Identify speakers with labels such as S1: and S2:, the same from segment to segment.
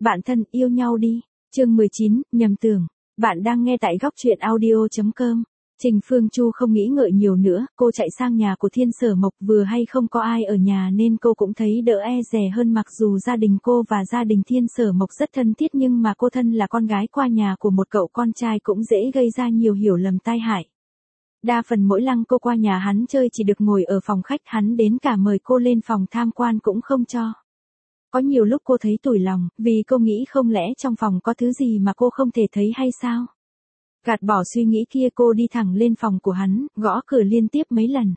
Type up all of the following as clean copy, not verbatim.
S1: Bạn thân, yêu nhau đi. Chương 19, nhầm tưởng. Bạn đang nghe tại góc truyện audio.com. Trình Phương Chu không nghĩ ngợi nhiều nữa, cô chạy sang nhà của Thiên Sở Mộc, vừa hay không có ai ở nhà nên cô cũng thấy đỡ e dè hơn, mặc dù gia đình cô và gia đình Thiên Sở Mộc rất thân thiết nhưng mà cô thân là con gái qua nhà của một cậu con trai cũng dễ gây ra nhiều hiểu lầm tai hại. Đa phần mỗi lần cô qua nhà hắn chơi chỉ được ngồi ở phòng khách, hắn đến cả mời cô lên phòng tham quan cũng không cho. Có nhiều lúc cô thấy tủi lòng, vì cô nghĩ không lẽ trong phòng có thứ gì mà cô không thể thấy hay sao? Gạt bỏ suy nghĩ kia, cô đi thẳng lên phòng của hắn, gõ cửa liên tiếp mấy lần.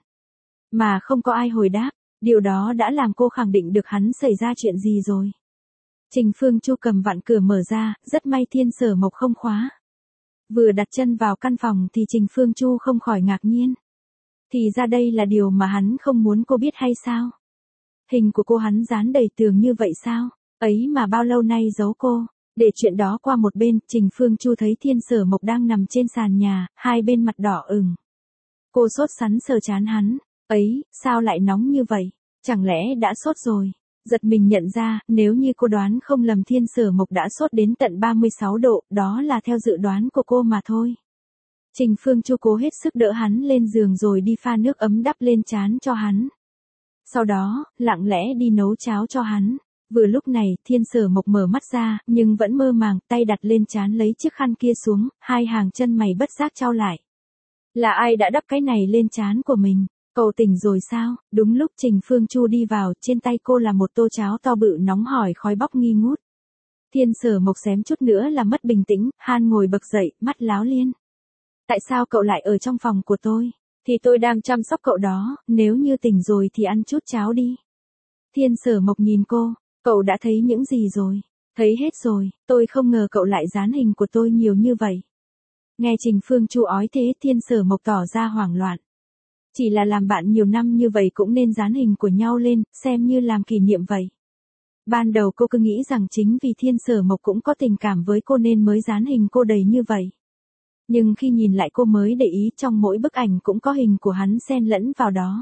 S1: Mà không có ai hồi đáp, điều đó đã làm cô khẳng định được hắn xảy ra chuyện gì rồi. Trình Phương Chu cầm vặn cửa mở ra, rất may Thiên Sở Mộc không khóa. Vừa đặt chân vào căn phòng thì Trình Phương Chu không khỏi ngạc nhiên. Thì ra đây là điều mà hắn không muốn cô biết hay sao? Hình của cô hắn dán đầy tường như vậy sao? Ấy mà bao lâu nay giấu cô. Để chuyện đó qua một bên, Trình Phương Chu thấy Thiên Sở Mộc đang nằm trên sàn nhà, hai bên mặt đỏ ửng. Cô sốt sắng sờ trán hắn. Ấy, sao lại nóng như vậy? Chẳng lẽ đã sốt rồi? Giật mình nhận ra, nếu như cô đoán không lầm Thiên Sở Mộc đã sốt đến tận 36 độ, đó là theo dự đoán của cô mà thôi. Trình Phương Chu cố hết sức đỡ hắn lên giường rồi đi pha nước ấm đắp lên trán cho hắn. Sau đó, lặng lẽ đi nấu cháo cho hắn. Vừa lúc này, Thiên Sở Mộc mở mắt ra, nhưng vẫn mơ màng, tay đặt lên trán lấy chiếc khăn kia xuống, hai hàng chân mày bất giác chau lại. Là ai đã đắp cái này lên trán của mình? Cậu tỉnh rồi sao? Đúng lúc Trình Phương Chu đi vào, trên tay cô là một tô cháo to bự nóng hổi khói bốc nghi ngút. Thiên Sở Mộc xém chút nữa là mất bình tĩnh, han ngồi bật dậy, mắt láo liên. Tại sao cậu lại ở trong phòng của tôi? Thì tôi đang chăm sóc cậu đó, nếu như tỉnh rồi thì ăn chút cháo đi. Thiên Sở Mộc nhìn cô, cậu đã thấy những gì rồi? Thấy hết rồi, tôi không ngờ cậu lại dán hình của tôi nhiều như vậy. Nghe Trình Phương Chu ói thế, Thiên Sở Mộc tỏ ra hoảng loạn. Chỉ là làm bạn nhiều năm như vậy cũng nên dán hình của nhau lên, xem như làm kỷ niệm vậy. Ban đầu cô cứ nghĩ rằng chính vì Thiên Sở Mộc cũng có tình cảm với cô nên mới dán hình cô đầy như vậy. Nhưng khi nhìn lại cô mới để ý trong mỗi bức ảnh cũng có hình của hắn xen lẫn vào đó.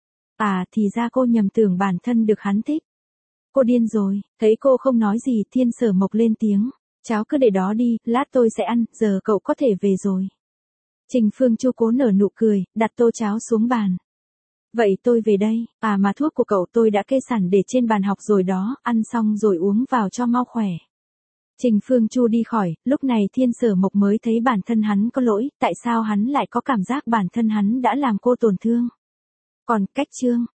S1: À, thì ra cô nhầm tưởng bản thân được hắn thích. Cô điên rồi, thấy cô không nói gì, Thiên Sở Mộc lên tiếng. Cháo cứ để đó đi, lát tôi sẽ ăn, giờ cậu có thể về rồi. Trình Phương Chu cố nở nụ cười, đặt tô cháo xuống bàn. Vậy tôi về đây, à mà thuốc của cậu tôi đã kê sẵn để trên bàn học rồi đó, ăn xong rồi uống vào cho mau khỏe. Trình Phương Chu đi khỏi, lúc này Thiên Sở Mộc mới thấy bản thân hắn có lỗi, tại sao hắn lại có cảm giác bản thân hắn đã làm cô tổn thương. Còn cách chương